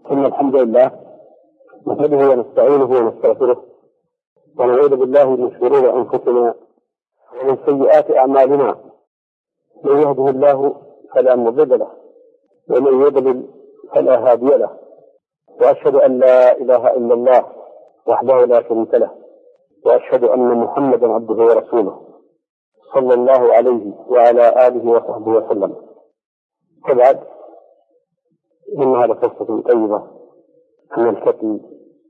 إن الحمد لله نحمده ونستعينه ونستغفره ونعوذ بالله من شرور أنفسنا ومن سيئات أعمالنا. من يهده الله فلا مضل له ومن يضلل فلا هادي له، وأشهد أن لا إله إلا الله وحده لا شريك له، وأشهد أن محمدا عبده ورسوله صلى الله عليه وعلى آله وصحبه وسلم. وبعد، إنها لفرصة طيبة أن نلتقي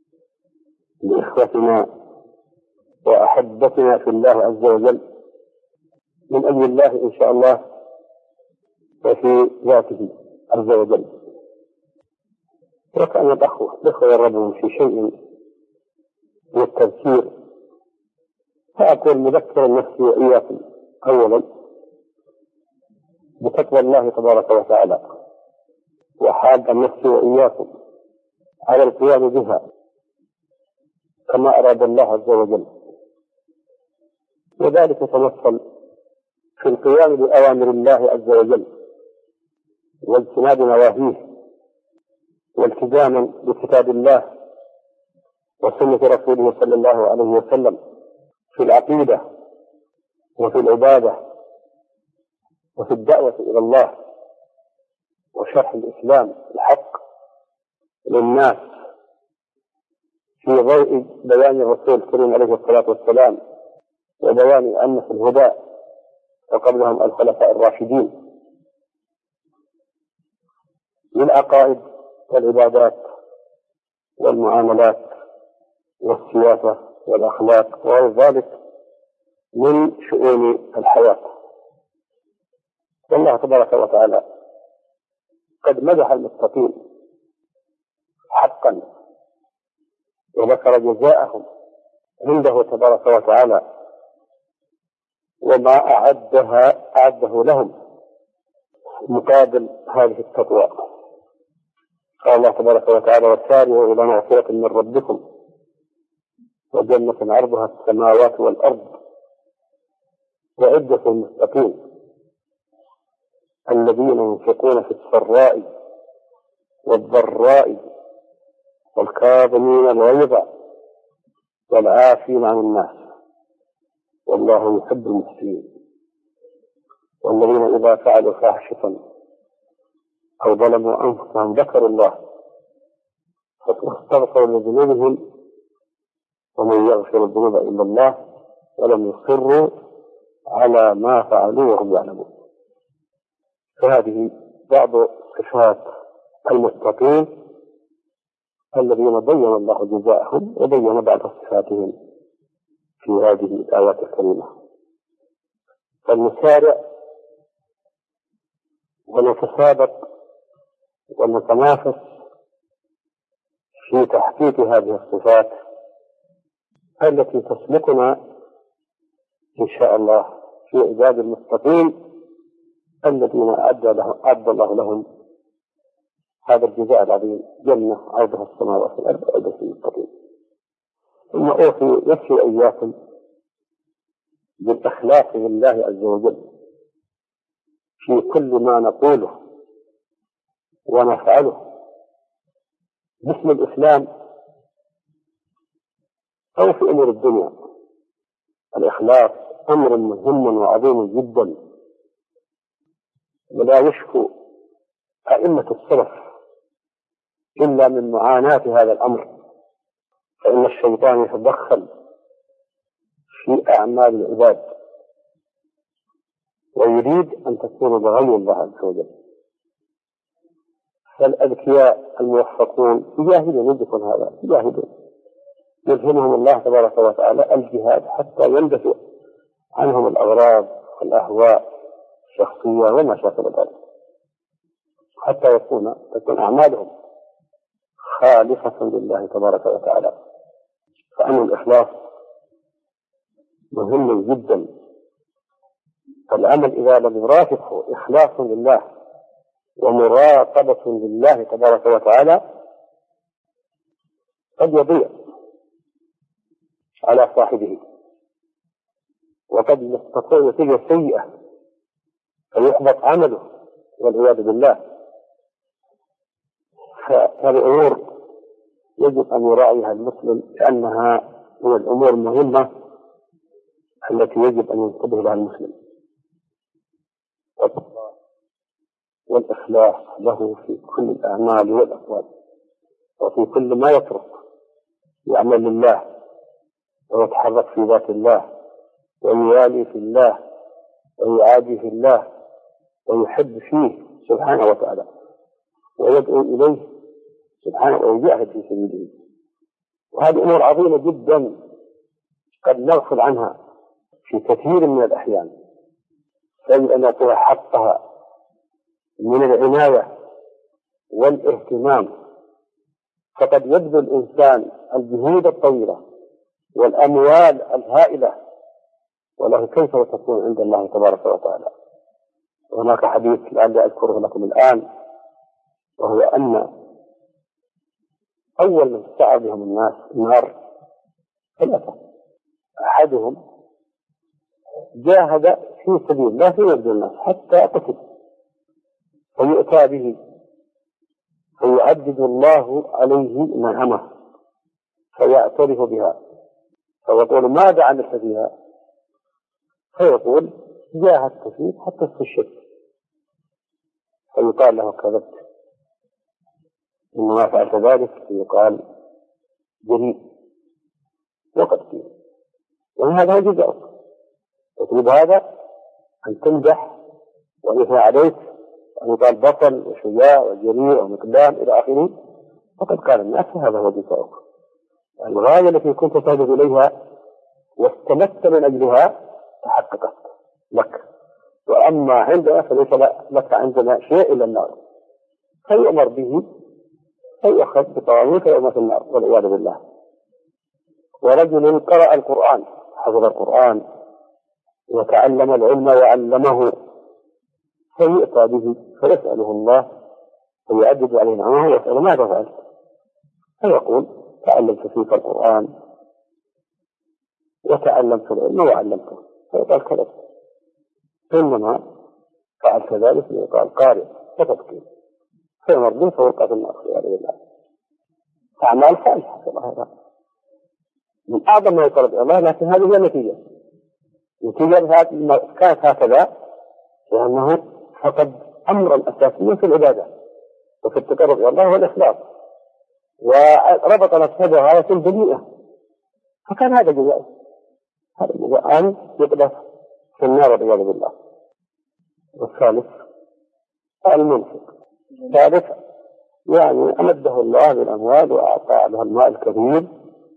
بإخوتنا وأحبتنا في الله عز وجل من أجل الله إن شاء الله وفي ذاته عز وجل. وكأن الأخوة يرغبون في شيء من التذكير، فأكون مذكرا نفسي وإياكم أولا بتقوى الله تبارك وتعالى، وحاجا نفسي وإياكم على القيام بها كما أراد الله عز وجل، وذلك يتمثل في القيام بأوامر الله عز وجل واجتناب نواهيه، والتزاما بكتاب الله وسنة رسوله صلى الله عليه وسلم في العقيدة وفي العبادة وفي الدعوة إلى الله وشرح الإسلام الحق للناس في ضوء بيان الرسول الكريم عليه الصلاة والسلام وبيان أئمة الهدى وقبلهم الخلفاء الراشدين للعقائد والعبادات والمعاملات والسياسة والأخلاق وغير ذلك من شؤون الحياة. والله تبارك وتعالى قد مدح المتقين حقا وذكر جزاءهم عنده تبارك وتعالى وما أعده لهم مقابل هذه التقوى. قال الله تبارك وتعالى: وسارعوا إلى مغفرة من ربكم وجنة عرضها السماوات والأرض وعدة المتقين الذين ينفقون في السراء والضراء والكاظمين الغيظ والعافين عن الناس والله يحب المحسنين. والذين إذا فعلوا فاحشة أو ظلموا أنفسهم ذكروا الله فاستغفروا لذنوبهم ومن يغفر الذنوب إلا الله ولم يصروا على ما فعلوا وهم يعلمون. فهذه بعض صفات المتقين الذين بين الله جزاءهم وبين بعض صفاتهم في هذه الآيات الكريمة. فالنسارع ونتسابق ونتنافس في تحقيق هذه الصفات التي تسبقنا إن شاء الله في عباد المتقين الذين أعد الله لهم هذا الجزاء العظيم، جنة عرضها السماوات والأرض وعدة المتقين. ثم أوصي نفسي وإياكم بالإخلاص لله عز وجل في كل ما نقوله ونفعله باسم الإسلام أو في أمور الدنيا. الإخلاص أمر مهم وعظيم جدا، ولا يشكو أئمة السلف إلا من معاناة هذا الأمر، فإن الشيطان يتدخل في أعمال العباد ويريد أن تكون بغير الله عز وجل. فالأذكياء الموفقون يجاهدون يدركون هذا، يجاهدون يلهمهم الله تبارك وتعالى الجهاد حتى ينبث عنهم الأغراض والأهواء الشخصية وما شاكل ذلك، حتى تكون أعمالهم خالصة لله تبارك وتعالى. فأمر الإخلاص مهم جدا. فالعمل إذا لم يرافقه إخلاص لله ومراقبة لله تبارك وتعالى قد يضيع على صاحبه، وقد يستطيع نتيجة سيئة فيحبط عمله والعياذ بالله. فهذه أمور يجب أن يراعيها المسلم، لأنها من الأمور المهمة التي يجب أن ينتبه لها المسلم، والإخلاص له في كل الأعمال والأقوال، وفي كل ما يترك يعمل لله ويتحرك في ذات الله ويوالي في الله ويعادي في الله ويحب فيه سبحانه وتعالى ويدعو إليه سبحانه ويجاهد في سبيله. وهذه أمور عظيمة جدا قد نغفل عنها في كثير من الأحيان، يجب أن نعطيها حقها من العناية والاهتمام. فقد يبذل الإنسان الجهود الطويلة والأموال الهائلة، وله كيف تكون عند الله تبارك وتعالى. هناك حديث لعلي أذكره لكم الآن، وهو أن أول من استعى بهم الناس النار ثلاثة: أحدهم جاهد في سبيل الله في وجه الناس حتى قتل، فيؤتى به فيعدد الله عليه نعمه فيعترف بها، فيقول: ماذا عملت فيها؟ فيقول: جاهدت فيه حتى استشهدت. فيقال له: كذبت، إنما فعلت ذلك. فيقال: جريء وقد قيل. وهذا هو جزاؤك. تطلب هذا أن تمدح ويثنى عليك وأن يقال بطل وشجاع وجريء ومقدام إلى آخره. فقد قال الناس: هذا هو جزاؤك. الغاية التي كنت تهدف إليها واستمدت من أجلها تحققت لك. وأما عندنا فليس لك عندنا شيء إلا النار، فيؤمر به فيؤخذ بطوانيك يوم في النار والعياذ بالله. ورجل قرأ القرآن، حفظ القرآن وتعلم العلم وعلمه، فيؤتى به فيسأله الله فيعدد عليه نعمه ويسأل: ماذا فعلت؟ فيقول: تعلمت فيك القرآن وتعلمت العلم وعلمته. فيقال: كذبت، إنما فعلت ذلك. فيقال: قارئ فتبكي، فيمر به فيلقى في النار والعياذ بالله. أعمال صالحة هذا من أعظم ما يقرب إلى الله، لكن هذه هي النتيجة. كانت هكذا لأنه فقد أمرا أساسيا في العبادة وفي التقرب إلى الله والإخلاص، وربط نفسه بغاية بديئة، فكان هذا جزاء. هذا جزاء أن يقذف في النار والعياذ بالله. والثالث المنفق. الثالث يعني أمده الله بالأموال وأعطى له المال الكثير،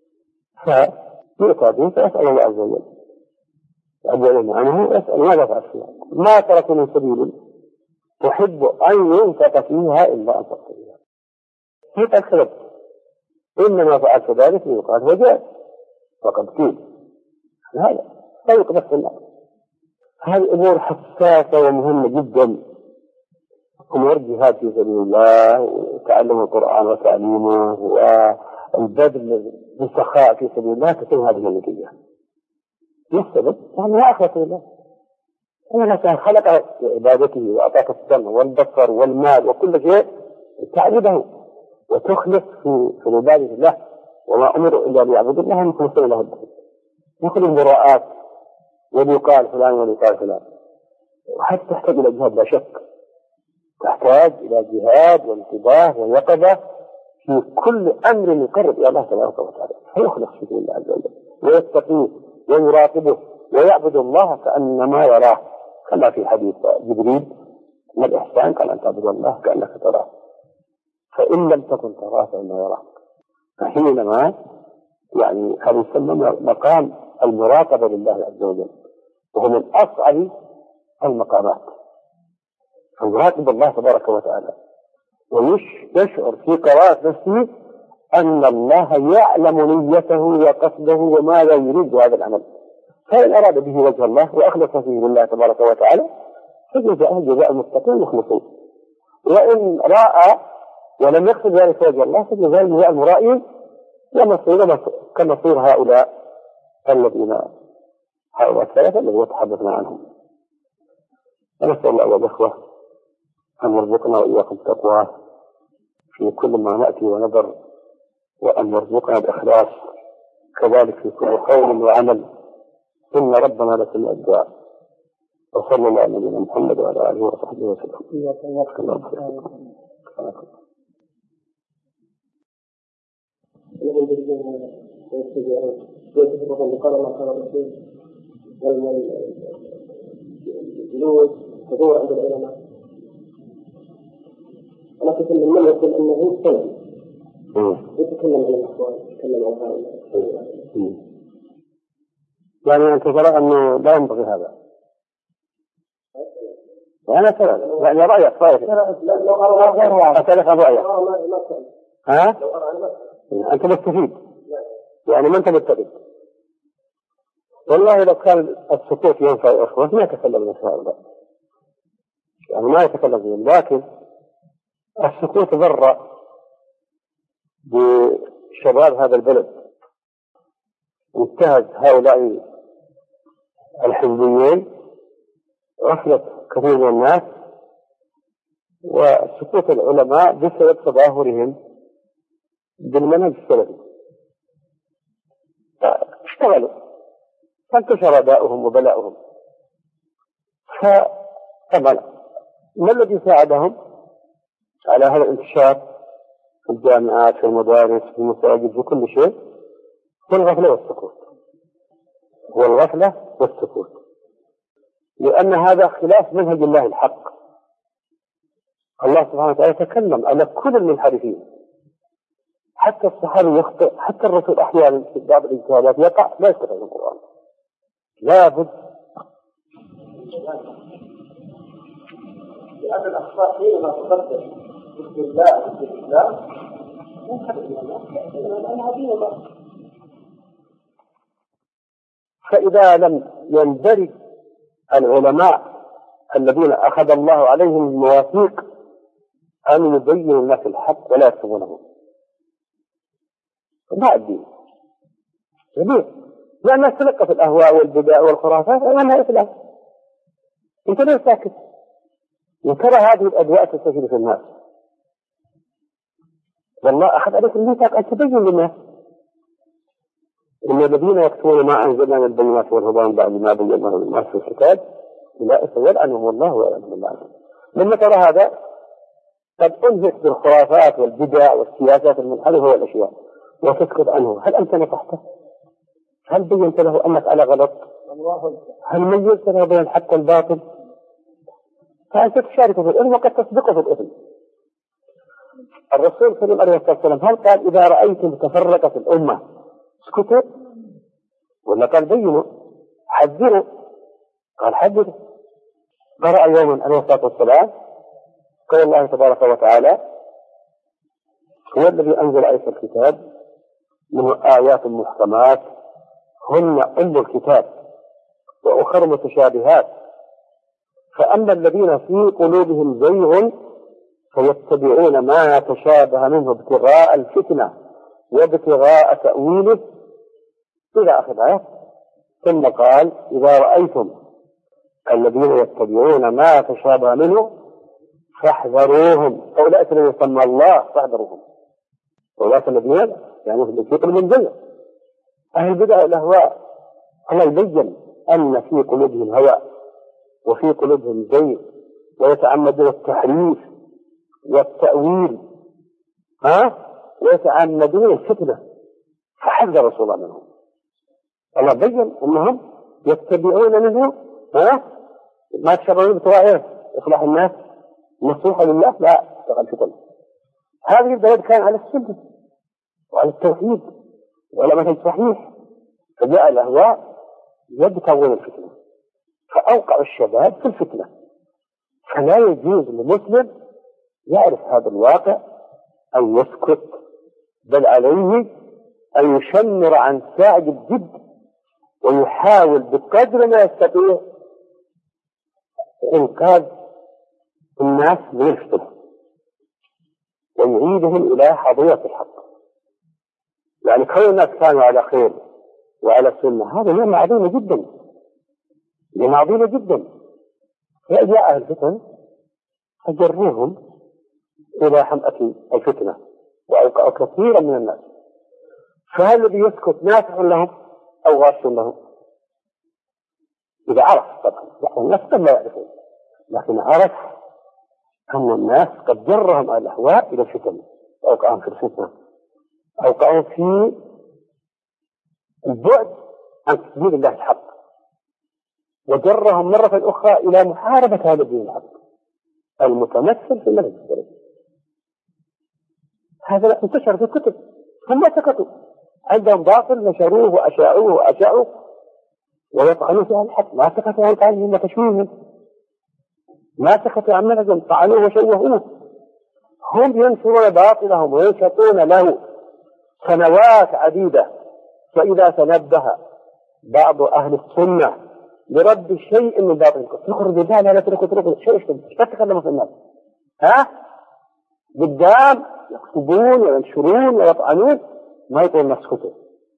فيؤتى به فيسأل الله عز وجل يعجل عنه ويسأل: ماذا فعلت فيها؟ ما ترك من سبيل تحب أن ينفق فيها إلا أنفقت فيها. فقد كذبت، إنما فعلت ذلك ليقال: وجاء وقد قيل. هذا فيقذف في النار. هذه أمور حساسة ومهمة جدا. أمور جهاد في سبيل الله وتعلم القرآن وتعليمه والبذل بالسخاء في سبيل الله تكون هذه النتيجة. السبب يعني لا أخلص لله. الله خلق عبادته وأعطاك السمع والبصر والمال وكل شيء تعبده وتخلص في عبادة الله، وما أمروا إلا ليعبدوا الله مخلصين له الدين. يأخذ المراءات وليقال فلان وليقال فلان، وحتى تحتاج إلى جهاد لا شك، تحتاج إلى جهاد وانتباه ويقظة في كل أمر يقرب إلى الله تبارك وتعالى، فيخلص في الله عز وجل ويتقيه ويراقبه ويعبد الله كأنما يراه، كما في حديث جبريل: ما الإحسان؟ قال: أن تعبد الله كأنك تراه، فإن لم تكن تراه فإنه يراك. فحينما يعني هذا يسمى مقام المراقبة لله عز وجل، وهو من أصعب المقامات. فيراقب الله تبارك وتعالى ويشعر في قراءة نفسه أن الله يعلم نيته وقصده وماذا يريد هذا العمل، فإن أراد به وجه الله وأخلص فيه لله تبارك وتعالى فجزاءه جزاء المتقين المخلصين، وإن رأى ولم يقصد ذلك وجه الله فجزاء المرائين ومصير كمصير هؤلاء الثلاثة الذين تحدثنا عنهم. ونسأل الله والإخوة أن يرزقنا وإياكم تقواه في كل ما نأتي ونذر، وأن يرزقنا الإخلاص كذلك في كل قول وعمل، إن ربنا لسميع الدعاء. وصلى الله على نبينا محمد وعلى آله وصحبه وسلم. حضور عند العلماء. أنا أتكلم من يقول أنه سنة يتكلم عن الأحوال، يتكلم عن هؤلاء. يعني أنت ترى أنه لا ينبغي هذا؟ وأنا ترى يعني رأيك لو أرى غير واضح أسألك عن رأيك. ها؟ لو أرى أنا ما أنت مستفيد يعني ما أنت مستفيد. والله لو كان السكوت ينفع الأخوة ما يتكلم في هؤلاء، يعني ما يتكلم فيهم، لكن السكوت ضر بشباب هذا البلد، انتهز هؤلاء الحزبيين غفلة كثير من الناس، وسكوت العلماء بسبب تظاهرهم بالمنهج السلفي اشتغلوا فانتشر داؤهم وبلاؤهم. فطبعا ما الذي ساعدهم على هذا الانتشار في الجامعات في المدارس في المساجد في كل شيء؟ هو الغفلة والسكوت، هو الغفلة والسكوت، لأن هذا خلاف منهج الله الحق. الله سبحانه وتعالى تكلم على كل المنحرفين، حتى الصحابي يخطئ، حتى الرسول أحيانا في بعض الاجتهادات يقع لا يستفيد من القرآن. لابد لأن الأخطاء حينما تقدم بسم الله وبسم الإسلام ينحدث من الناس لأنها دين الله. فإذا لم يندرج العلماء الذين أخذ الله عليهم المواثيق أن يبينوا الناس الحق ولا يكتبونه، ما الدين جميل، لأن الناس تلقف الأهواء والبدع والخرافات وأنها إسلام. أنت ليه ساكت؟ وترى هذه الأدواء تستفيد في الناس، والله أخذ عليك الميثاق أن تبين للناس. إن الذين يكتمون ما أنزلنا من البينات والهدى من بعد ما بيناه للناس في الكتاب أولئك يلعنهم الله ويلعنهم الله. لما ترى هذا قد أنهك بالخرافات والبدع والسياسات المنحرفة والأشياء وتسكت عنه، هل أنت نصحته؟ هل بينت له أنك على غلط؟ هل ميزت له بين الحق والباطل؟ فأنت تشارك في الإثم وقد تسبقه في الإثم. الرسول صلى الله عليه وسلم هل قال إذا رأيتم تفرقت الأمة اسكتوا، ولا قال بينوا حذروا؟ قال حذروا. قرأ يوما عليه الصلاة والسلام قال الله تبارك وتعالى هو الذي أنزل عليك الكتاب منه آيات محكمات هن أم الكتاب وأخر متشابهات، فأما الذين في قلوبهم زيغ فيتبعون ما تشابه منه ابتغاء الفتنة وابتغاء تأويله إلى آخر الآية. ثم قال إذا رأيتم الذين يتبعون ما تشابه منه فاحذروهم، أولئك الذين سمى الله فاحذروهم، أولئك الذين يعني في قلوبهم زيغ. أهل البدع والأهواء الله يبين أن في قلوبهم هوى وفي قلوبهم زيغ ويتعمدون التحريف والتأويل ويتعمدون الفتنة، فحذر رسول الله منهم. الله بين أنهم يتبعون منه ما تشبهون بتوائر إصلاح الناس نصيحة لله لا تغل فتنة. هذه البلد كان على السنة وعلى التوحيد وعلى مثل صحيح، فجاء الأهواء يبتغون الفتنة فأوقع الشباب في الفتنة. فلا يجوز للمسلم يعرف هذا الواقع أن يسكت، بل عليه أن يشمر عن ساعد الجد ويحاول بقدر ما يستطيع إنقاذ الناس من الفتنة ويعيدهم إلى حضية الحق. يعني كون الناس كانوا على خير وعلى سنة هذا نعمة عظيمة جدا، نعمة عظيمة جدا. فجاء الفتن فجروهم إلى حمأة الفتنة وأوقعوا كثيرا من الناس. فهل الذي يسكت نافع لهم أو غاش لهم؟ إذا عرف طبعا، الناس قد لا يعرفون، لكن عرف أن الناس قد جرهم الأهواء إلى الفتن وأوقعهم في الفتنة، أوقعهم في البعد عن سبيل الله الحق، وجرهم مرة أخرى إلى محاربة هذا الدين الحق المتمثل في المنهج السلفي. هذا انتشر في الكتب، هم ما سكتوا، عندهم باطل نشروه وأشاعوه ويطعنوا في الحق، ما سكتوا عن تعليمهم وتشويههم، ما سكتوا عن منهجهم، طعنوه وشوهوه. هم ينشرون باطلهم وينشطون له سنوات عديدة، فإذا تنبه بعض أهل السنة لرد شيء من باطل نخرج بذلك لا تتركوا شيء لا تتكلموا في الناس، قدام يكتبون وينشرون ويطعنون، ما يقول نسكته.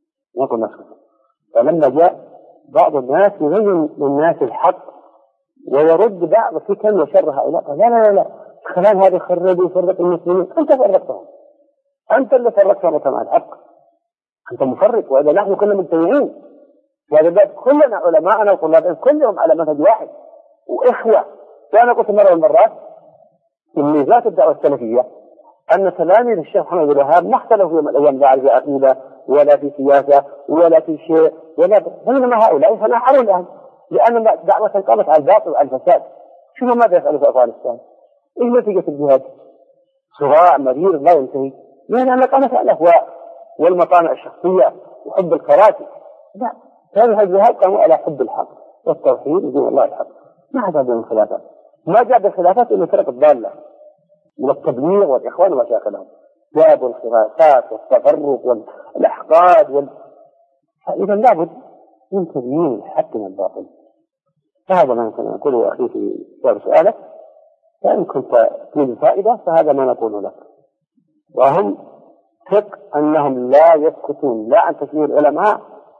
فلما جاء بعض الناس يبين للناس الحق ويرد بعض فتن وشر هؤلاء، قال لا خلال هذه خرجوا فرق المسلمين، أنت فرقتهم، أنت اللي فرقتهم عن الحق، أنت مفرق، وإذا نحن كنا مجتمعين، وهذا باب كلنا علماءنا وطلابنا كلهم على منهج واحد وإخوة. وأنا قلت مرة والمرات من ميزات الدعوة السلفية أن تلاميذ الشيخ محمد بن الوهاب ما اختلفوا يوم من الأيام لا في عقيدة ولا في سياسة ولا في شيء بينما هؤلاء فنحروا الآن لأن دعوة قامت على الباطل وعلى الفساد. شوفوا ماذا يفعلوا في أفغانستان، إيش نتيجة الجهاد؟ صراع مرير لا ينتهي، لأن قامت على الأهواء والمطامع الشخصية وحب الكراسي. لا، هذا الجهاد قاموا على حب الحق والتوحيد ودين الله الحق. ما هذا بين الخلافات، ما جاء بالخلافات إلا فرق الضالة من التبليغ والإخوان ومشاكلهم، جابوا الخلافات والتفرق والأحقاد فإذا لابد من تبيين الحق من الباطل. فهذا ما يمكن أن أقوله أخي في جواب سؤالك، فإن كنت تريد فائدة فهذا ما نقول لك. وهم ثق أنهم لا يسكتون لا عن تشويه العلماء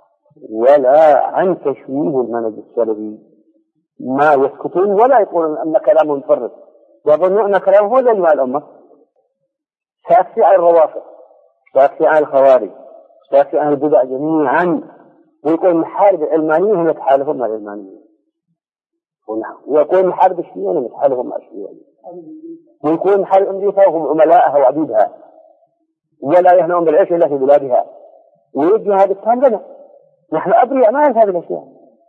ولا عن تشويه المنهج السلفي، ما يسكتون ولا يقولون أن كلامهم مفرط، يظنون أن كلامهم هو لجماع الأمة. سيكفي عن الروافض، سيكفي عن الخوارج، سيكفي عن البدع جميعا، ويكون محارب العلمانيين هم يتحالفون مع العلمانيين، ويكون محارب الشيوعيين هم يتحالفون مع الشيوعيين، ويكون محارب أمريكا وهم عملاءها وعبيدها ولا يهنون بالعيش إلا في بلادها، ويجوا هذا الكلام لنا نحن أبرياء ما هذه الأشياء.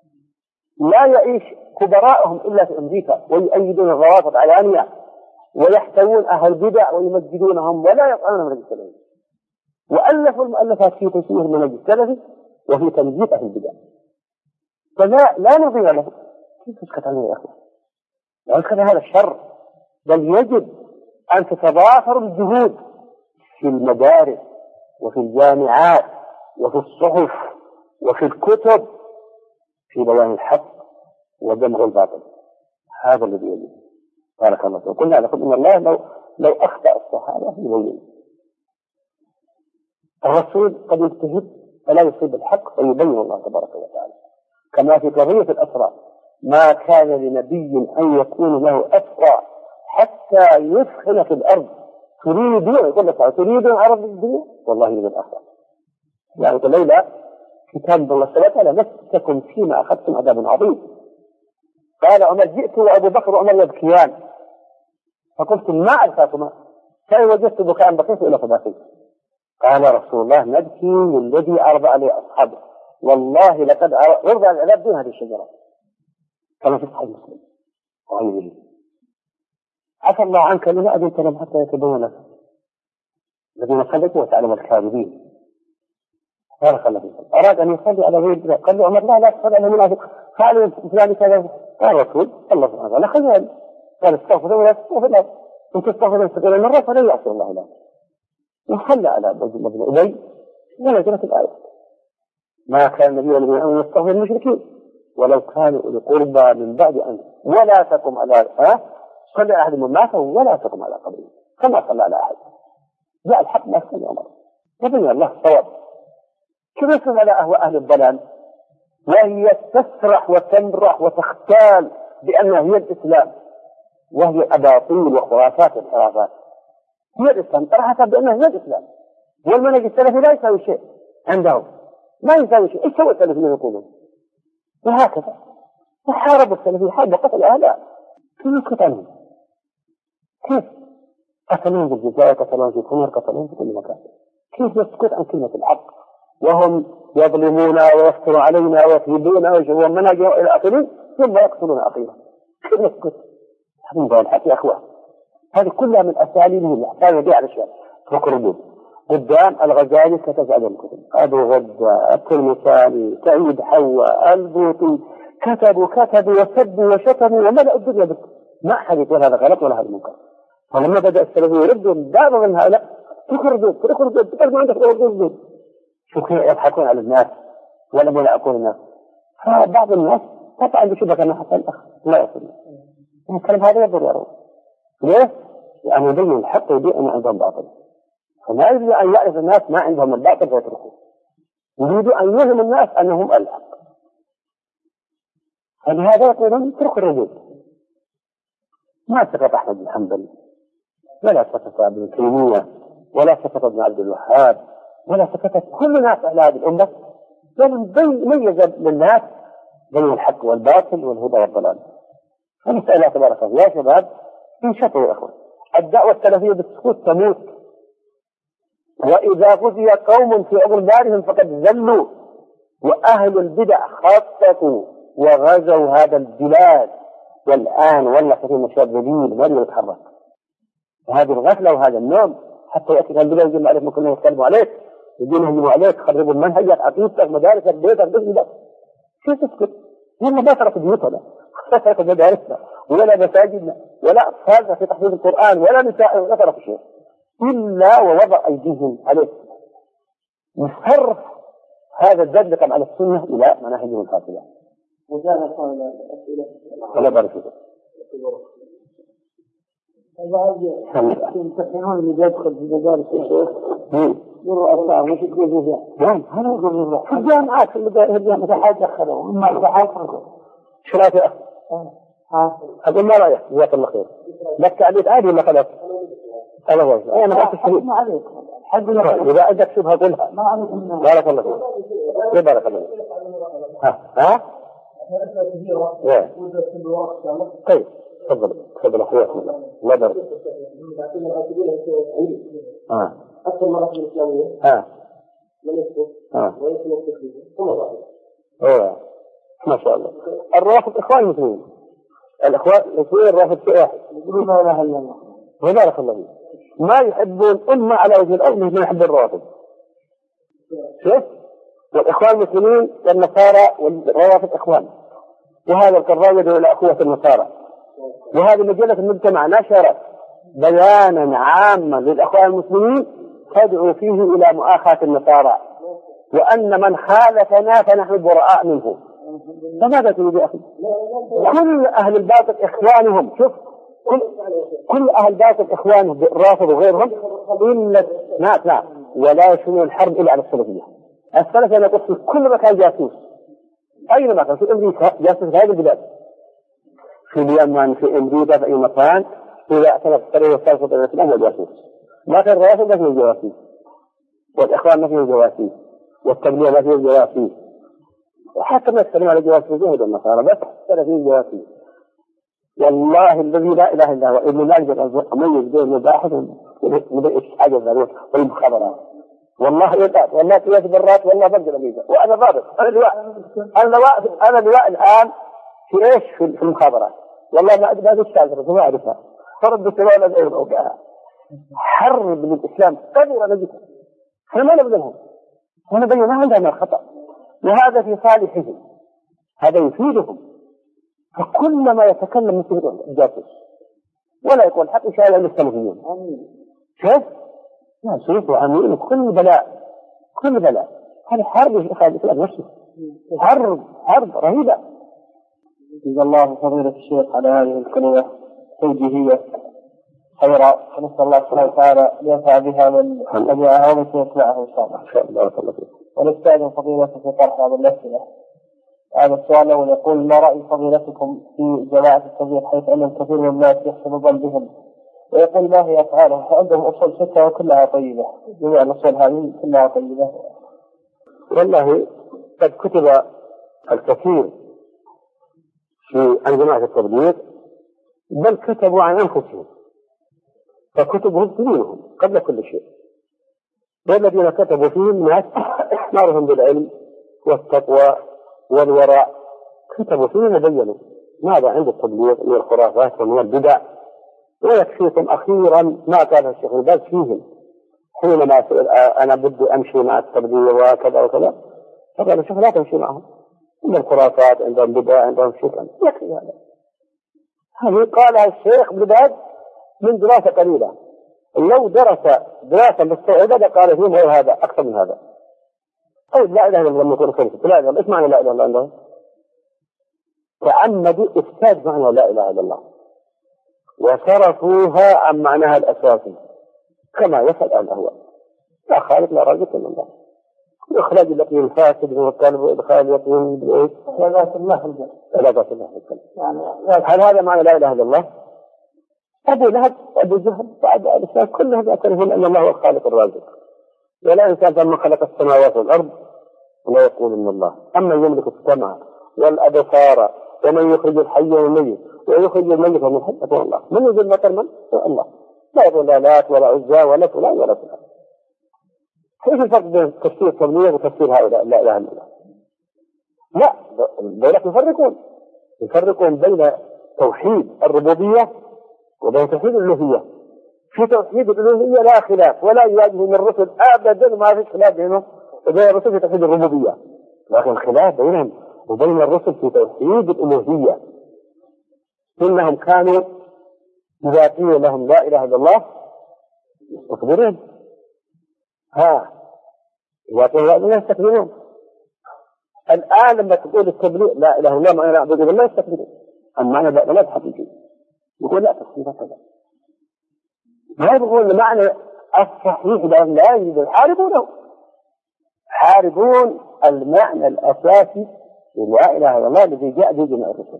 لا يعيش كبراءهم إلا في أمريكا ويؤيدون الروافض علانية ويحتوون أهل البدع ويمجدونهم ولا يطعنون المنهج السلفي، وألفوا المؤلفات في تشويه المنهج السلفي وفي تمجيد أهل البدع. فلا نضيع له. كيف تسكت عنه يا أخوة؟ لا يسكت هذا الشر، بل يجب أن تتضافر الجهود في المدارس وفي الجامعات وفي الصحف وفي الكتب في بيان الحق ودمغ الباطل. هذا الذي يجب. بارك الله فيك. وقلنا لكم إن الله لو أخطأ الصحابة يبين. الرسول قد يجتهد فلا يصيب الحق فيبين الله تبارك وتعالى، كما في قضية الأسرى ما كان لنبي أن يكون له أسرى حتى يثخن في الأرض تريدون، يقول لك تريدون عرض الدنيا والله من الآخرة. يعني لولا كتاب الله سبحانه وتعالى مسكم فيما أخذتم عذاب عظيم. قال عمر جئت وأبو بكر وعمر يبكيان فقلت ما ألقاكما، فإن وجدت بكاء بقيت إلى فبكيت. قال رسول الله نبكي للذي أرضى عليه أصحابه، والله لقد أرضى العذاب دون هذه الشجرة، كما في صحيح مسلم وغيره. عفى الله عنك لما أذنت لهم حتى يتبين لك الذين صدقوا وتعلم الكاذبين. بارك الله فيك. أراد أن يصلي على غير، قال له عمر لا تصلي على المنافق، فعل فلان كذا. قال الرسول الله سبحانه وتعالى خذ، قال استغفر ولا تستغفر له، إن تستغفر تستغفر مرة فلا يعصي الله له. وحل على ابن أبي ونزلت الآية ما كان النبي أن يستغفر المشركين ولو كانوا أولي قربى من بعد أن ولا تقم على صلى أحد من مات ولا تقم على قبره كما صلى على أحد. جاء الحق ما صلى عمر وبين الله الصواب. كيف يصل على أهل الضلال وهي تسرح وتمرح وتختال بأنها هي الإسلام وهي أباطيل وخرافات وانحرافات. هي الإسلام، طرحتها بأنها هي الإسلام، والمنهج السلفي لا يساوي شيء عندهم، ما يساوي شيء. إيش سوى السلفيين يقولون؟ وهكذا وحاربوا السلفيين، حاربوا قتل أهلها. كيف يسكت عنهم؟ كيف؟ قتلون في الجزائر، قتلون في كونر، قتلون في كل مكان. كيف نسكت عن كلمة الحق وهم يظلمون ويفتروا علينا ويكذبون ويجرون منهجهم إلى آخره ثم يقتلون أخيرا؟ كيف نسكت؟ هذا الحق يا أخوان، هذه كلها من أساليبهم اللي احتاجوا بها على الشيء. فكروا قدام الغزالي كتب على الكتب، أبو غدة، التلمساني، سعيد حواء، البوطي، كتبوا وسبوا وشتموا وملأوا الدنيا بك. ما أحد يقول هذا غلط ولا هذا منكر. فلما بدأ السلفيين يردون بعض من هؤلاء تخرجوا عندك تخرجوا. شوف كيف يضحكون على الناس ولم يلعقون الناس. فبعض الناس طبعا بشبك أنه حتى الأخ لا يصل الكلام هذا يضر يا رب. ليه؟ يعني يبين الحق ويبين أن عندهم باطل، فما يريد أن يعرف الناس ما عندهم الباطل فيتركوه، يريد أن يوهم الناس أنهم الحق. فلهذا يقولون اتركوا الردود. ما سقط أحمد بن حنبل ولا سقط ابن تيمية ولا سقط ابن عبد الوهاب ولا سقطت كل الناس على هذه الأمة، بل ميز للناس بين الحق والباطل والهدى والضلال. فنسأل الله تبارك وتعالى يا شباب انشطوا يا أخوان. الدعوة السلفية بالسكوت تموت، وإذا غزي قوم في أغلالهم فقد ذلوا، وأهل البدع خططوا وغزوا هذا البلاد، والآن والله كثير من الشباب ذليل ما يتحرك. وهذه الغفلة وهذا النوم حتى يأتي البلاد يجب عليك ممكن يتكلموا عليك يجينا يهجموا عليك، خربوا المنهجك، عقيدتك، مدارسك، بيتك، بيتك. كيف تسكت؟ والله ما ترك بيوتنا، ما ترك مدارسنا، ولا مساجدنا، ولا أطفالنا في تحفيظ القرآن، ولا نساء، ولا ترك شيء إلا ووضع أيديهم عليه. يصرف هذا الزلق على السنة إلى مناهجهم الفاسدة. وجاء قال الأسئلة ولا بارك فيك. يمتحنون اللي يدخل في المدارس يا شيخ بالرؤساء مش يكذبوا فيها. نعم هذا يقول في الجامعات في الجامعات حاجة دخلوا إما الصحافة. شو رأيك يا أخي؟ أقول ما رأيك؟ جزاك الله خير. لك تعليق عادي ولا خلاص؟ أنا والله أنا ما أعرف. ما عليك. حد إذا عندك شبهة قولها. ما عليك. بارك الله فيك. بارك الله فيك. ها؟ طيب تفضل أخويا الله يبارك. أكثر مرة في الإسلامية من يسلك ويسلك تكليف ثم ضعيف. ما شاء الله. الرافض إخوان مسلمين، الإخوان المسلمين الرافض شيء واحد يقولون لا إله إلا الله. وبارك الله فيك. ما يحبون أمة على وجه الأرض مثل ما يحب الرافض. شوف، والإخوان المسلمين والنصارى والروافض إخوان، وهذا القرار يدعو إلى أخوة النصارى. وهذه مجلة المجتمع نشرت بيانا عاما للأخوان المسلمين تدعو فيه إلى مؤاخاة النصارى، وأن من خالفنا فنحن براء منه. فماذا تريد يا أخي؟ كل أهل الباطل إخوانهم. شوف كل أهل الباطل إخوانهم الرافض وغيرهم إلا نعم ولا يشنون الحرب إلا على السلفية. السلفية نقص في كل مكان جاسوس، أين مكان في أمريكا جاسوس في هذه البلاد، في اليمن، في أمريكا، في أي مكان إذا اعتنق الطريق والسلفة الإسلام هو جاسوس. لكن الرافض ما فيه الجواسيس، والإخوان ما فيه الجواسيس، والتبليغ ما فيه الجواسيس، وحتى ما يتكلم على الجواسيس اليهود والنصارى بس فيه الجواسيس. والله الذي لا إله إلا هو ابن مالك أميز بين المباحث ومن حاجة ذلك والمخابرات. والله يدعب والله قياس برات والله بقدر أميزة وأنا ضابط. أنا لواء الآن في إيش في المخابرات. والله ما أدري هذه الشاذرة ما أعرفها. فرد السؤال الأول أوقعها حرب من الإسلام قدر نجدها. احنا ما نبذلهم، احنا بينا عندنا الخطأ، وهذا في صالحهم، هذا يفيدهم. فكلما يتكلم مثل الجاسوس ولا يقول حق إن شاء الله السلفيين. شوف لا شوف وأمين كل بلاء هذه حرب في خارج الإسلام نفسه، حرب رهيبة. جزا الله فضيلة الشيخ على هذه الكلمة توجيهية خيرا، ونسأل الله سبحانه وتعالى أن ينفع بها من سمعها ومن يسمعها إن شاء الله. بارك الله فيك. ونستأذن فضيلته في طرح هذا الأسئلة. هذا السؤال الأول يقول: ما رأي فضيلتكم في جماعة التبليغ حيث أن الكثير من الناس يحسن ظن بهم ويقول ما هي أفعاله؟ فعندهم أصول 6 وكلها طيبة، جميع الأصول هذه كلها طيبة. والله قد كتب الكثير عن جماعة التبليغ، بل كتبوا عن أنفسهم، فكتبهم دينهم قبل كل شيء. والذين كتبوا فيهم ناس معروفهم بالعلم والتقوى والورع، كتبوا فيهم وبينوا ماذا عند التبليغ من الخرافات ومن البدع. ويكفيكم أخيرا ما قال الشيخ الباز فيهم حينما أنا بدي أمشي مع التبليغ وكذا وكذا، فقال الشيخ لا تمشي معهم، عندهم خرافات، عندهم بدع، عندهم شرك، يكفي هذا. هذه قالها الشيخ ابن باز من دراسة قليلة، لو درس دراسة مستوعبة قال فيهم غير هذا أكثر من هذا. طيب لا إله إلا الله يكون خمسة، لا إله إلا الله، إيش معنى لا إله إلا الله عندهم؟ تعمدوا إفساد معنى لا إله إلا الله وصرفوها عن معناها الأساسي كما يفعل الأهواء. لا خالق لا رازق إلا الله. إخراج اليقين الفاسد من القلب وإدخال اليقين بالإيه؟ علاقات الله في القلب. علاقات الله في القلب. هل هذا معنى لا إله إلا الله؟ أبو لهب وأبو جهل بعد الإسلام كلهم يعترفون أن الله هو الخالق الرازق. ولا إنسان لما خلق السماوات والأرض لا يقول إن الله. أما يملك السمع والأبصار ومن يخرج الحي من الميت ويخرج الميت من الحي هو الله. من يجيب المطر من؟ هو الله. لا يقول لا لات ولا عزى ولا فلان ولا فلان. ايش الفرق بين تفسير التبليغ وتفسير هؤلاء لا اله الا الله؟ لا، دولة يفرقون بين توحيد الربوبية وبين توحيد الألوهية. في توحيد الألوهية لا خلاف ولا يواجه من الرسل أبدا، ما في خلاف بينهم وبين الرسل في توحيد الربوبية، لكن الخلاف بينهم وبين الرسل في توحيد الألوهية. إنهم كانوا إذا قيل لهم لا إله إلا الله يستكبرون. إذا قيل لا إله إلا الله يستكبرون. الآن لما تقول التبليغ لا إله إلا الله معنى نعبد الله يستكبرون. المعنى لا إله حقيقي يقول لا تفسير كذا. ما يقولون معنى الصحيح لا يجب يحاربونه، حاربون المعنى الأساسي لا إله إلا الله الذي جاء به جميع الرسل.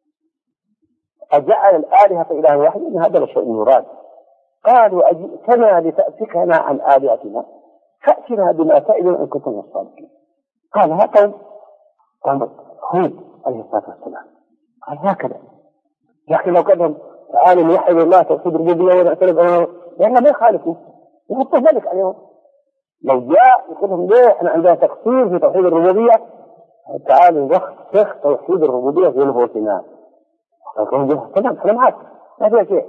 أجعل الآلهة إله واحد إن هذا لشيء مراد. قالوا أجئتنا لتأفكنا عن آلهتنا فأتنا بما تعدنا إن كنتم صادقين. قال ها قوم هود عليه الصلاة والسلام قال هكذا. لكن لو قدم تعالوا نوحد الله توحيد الربوبية ونعترف لأنه ما يخالفوا يحطوا ملك عليهم. لو جاء يقول لهم ليه احنا عندنا تقصير في توحيد الربوبية، تعالوا نفسخ توحيد الربوبية في نفوسنا. تمام احنا معك ما فيها شيء.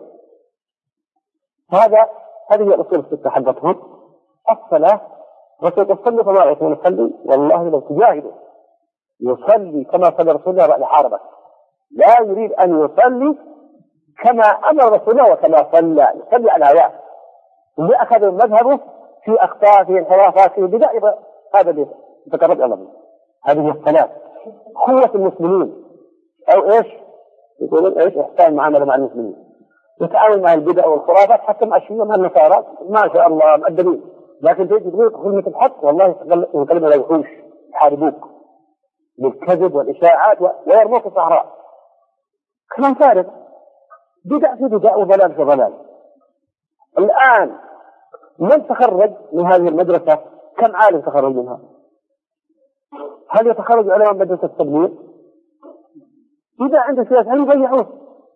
هذه هي الأصول الستة حقتهم. الصلاة رسول تصلي فما يعرفون يصلي، والله لو تجاهدوا يصلي كما صلى رسول الله لحاربك. لا يريد أن يصلي كما أمر رسول الله وكما صلى، يصلي على هواه. اللي أخذ مذهبه في أخطاء في انحرافات في بدع هذا اللي تقرب إلى الله. هذه الصلاة قوة المسلمين، أو إيش يقولون إيش إحسان المعاملة مع المسلمين، يتعاون مع البدع والخرافات حتى مع الشيوعية مع النصارى ما شاء الله مؤدبين، لكن تيجي تقول كلمة الحق والله ينقلب إلى وحوش يحاربوك بالكذب والإشاعات ويرموك في الصحراء. كلام فارغ، بدع في بدع وضلال في ضلال. الآن من تخرج من هذه المدرسة؟ كم عالم تخرج منها؟ هل يتخرج علماء مدرسة التبليغ؟ إذا عند سياسة هل يضيعوه؟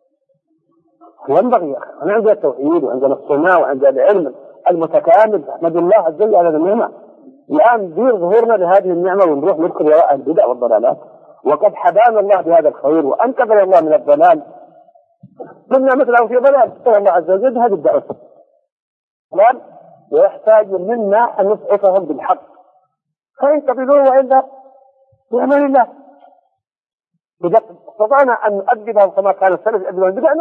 ينبغي أنا عندنا التوحيد وعندنا الصناعة وعندنا العلم المتكامل، أحمد الله عز وجل على النعمة. الآن دير ظهورنا لهذه النعمة ونروح ندخل وراء البدع والضلالات، وقد حبانا الله بهذا الخير وأنقذنا الله من الضلال. قلنا مثله في ضلال قال الله عز وجل هذه الدعوة الآن، ويحتاج منا أن نسعفهم بالحق فإن قبلوه وإلا بأمان الله. إذا استطعنا أن نؤدبهم كما كان السلف يؤدبون بدأ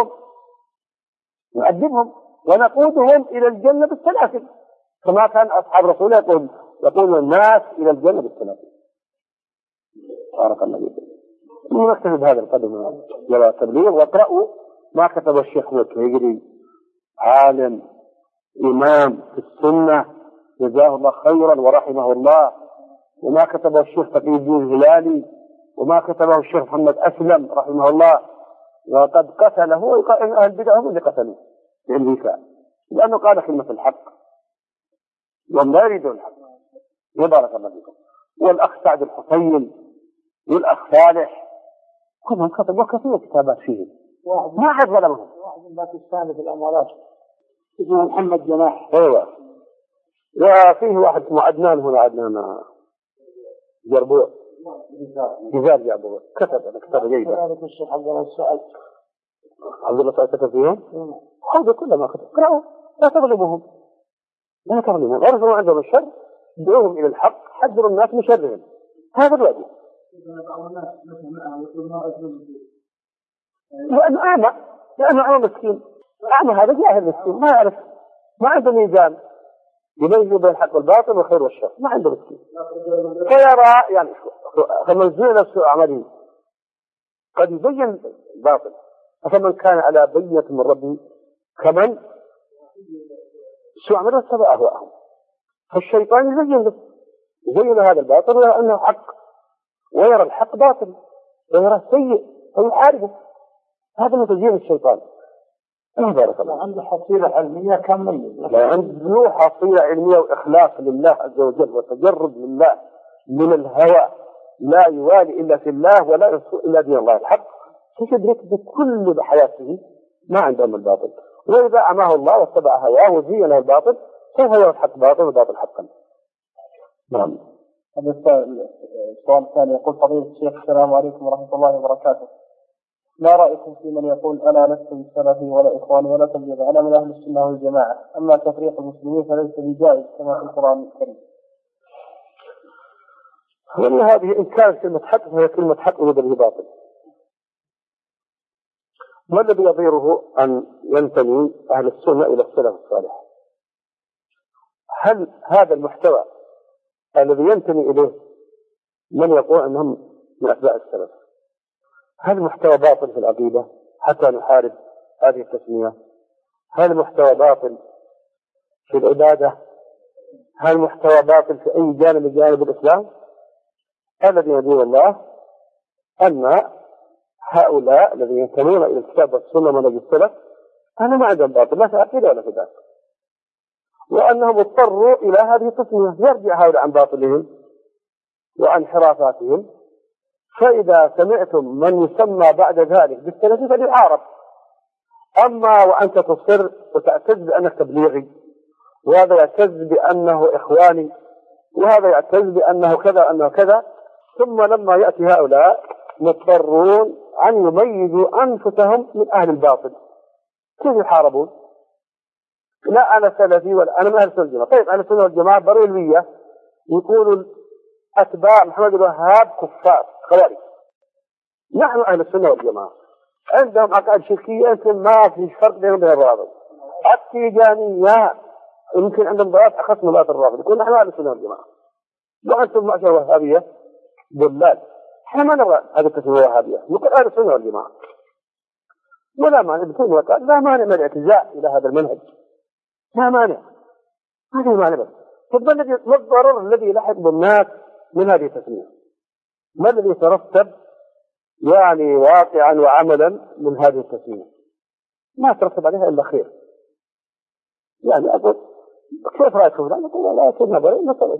نؤدبهم ونقودهم إلى الجنة بالسلاسل كما كان أصحاب رسول الله يقول الناس إلى الجنة بالسلاسل. بارك الله فيكم. نكتفي بهذا القدر من التبليغ، واقرأوا ما كتب الشيخ الكهيري عالم إمام في السنة جزاه الله خيرا ورحمه الله، وما كتبه الشيخ تقي الدين الهلالي، وما كتبه الشيخ محمد أسلم رحمه الله، وقد قتله أهل البدع هم اللي قتلوه للوفاء، لأنه قال كلمة الحق وهم لا يريدون الحق. وبارك الله فيكم. والأخ سعد الحسين والأخ صالح كلهم كتبوا كثير كتابات فيه، ما حد ظلمهم. واحد من باكستان في الأموالات اسمه محمد جناح. ايوه. وفيه واحد اسمه عدنان، هنا عدنان جربوع جزار جربوع، كتب كتاب جيدة. الشيخ عبد الله السعد كتب فيهم. هذا كله ما كتب. اقرأوا، لا تظلمهم، لا تظلمهم. ارجعوا عندهم الشر، ادعوهم إلى الحق، حذروا الناس من شرهم. هذا الواجب. لأنه أعمى مسكين، أعمى هذا جاهل مسكين ما يعرف، ما عنده ميزان يميز بين الحق والباطل والخير والشر، ما عنده مسكين. فيرى يعني فمن زين سوء عمله قد يبين الباطل، فمن كان على بينة من ربه كمن سوء عمله اتبع أهواءهم. فالشيطان يزين هذا الباطل ويرى أنه حق، ويرى الحق باطل، ويرى سيء فيحاربه. هذا من تزيين الشيطان. بارك الله. عنده حصيلة علمية كاملة، لا عنده حصيلة علمية وإخلاص لله عز وجل وتجرد لله من الهوى، لا يوالي إلا في الله ولا يسوء إلا دين الله الحق. يدرك بكل حياته ما عندهم الباطل، وإذا أعماه الله واتبع هواه وزين له الباطل سوف يرى الحق باطل والباطل حقا. نعم. هذا السؤال الثاني يقول: فضيلة الشيخ السلام عليكم ورحمة الله وبركاته، ما رأيكم في من يقول أنا لست بسلفي ولا إخواني ولا تبليغ، أنا من أهل السنة والجماعة، أما تفريق المسلمين فليس بجائز كما في القرآن الكريم؟ وأن هذه إن كانت كلمة حق فهي كلمة حق ويبدأ به باطل. ما الذي يضيره أن ينتمي أهل السنة إلى السلف الصالح؟ هل هذا المحتوى الذي ينتمي إليه من يقول أنهم من أتباع السلف، هل محتوى باطل في العقيدة حتى نحارب هذه التسمية؟ هل محتوى باطل في العبادة؟ هل محتوى باطل في أي جانب من جانب الإسلام؟ الذي يدين الله أن هؤلاء الذين ينتمون إلى الكتاب والسنة ومنهج السلف أنا ما عندهم باطل لا في عقيدة ولا في ذات، وأنهم اضطروا إلى هذه التسمية. يرجع هؤلاء عن باطلهم وعن حرافاتهم. فإذا سمعتم من يسمى بعد ذلك بالسلفي فليعارض. أما وأنت تصر وتعتز بأنك تبليغي، وهذا يعتز بأنه إخواني، وهذا يعتز بأنه كذا أنه كذا، ثم لما يأتي هؤلاء مضطرون أن يميزوا أنفسهم من أهل الباطل، كيف يحاربون؟ لا أنا سلفي ولا أنا من أهل السنة والجماعة. طيب أهل السنة والجماعة بريلوية يقولوا أتباع محمد الوهاب كفار خوارج. نحن أهل السنة والجماعة عندهم عقائد شركية يمكن ما في فرق بينهم وبين الرافضة. التيجانية يمكن عندهم ضلالات أخص من ضلالات الرافضة. يقول نحن أهل السنة والجماعة، وأنتم معشر وهابية ضلال. احنا ما نبغى هذه التسمية وهابية، نقول أهل السنة والجماعة. ولا مانع بكل وقت، لا مانع من الاعتزاء إلى هذا المنهج، لا مانع، ما في مانع. بس ما الضرر الذي يلحق بالناس من هذه التسمية؟ ما الذي يترتب يعني واقعا وعملا من هذه التسمية؟ ما ترتب عليها إلا خير. يعني أقول كيف رأيك فلان؟ نقول لا يكون هذا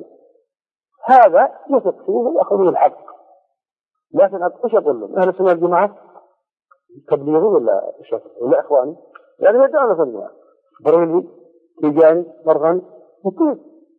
هذا يثق فيه ويأخذ الحق. لكن ايش اقول لهم؟ اهل السنه والجماعه تبليغي ولا شكل ولا اخواني؟ يعني ما يدعون في الجماعه بريلي تيجاني مرغني كيف؟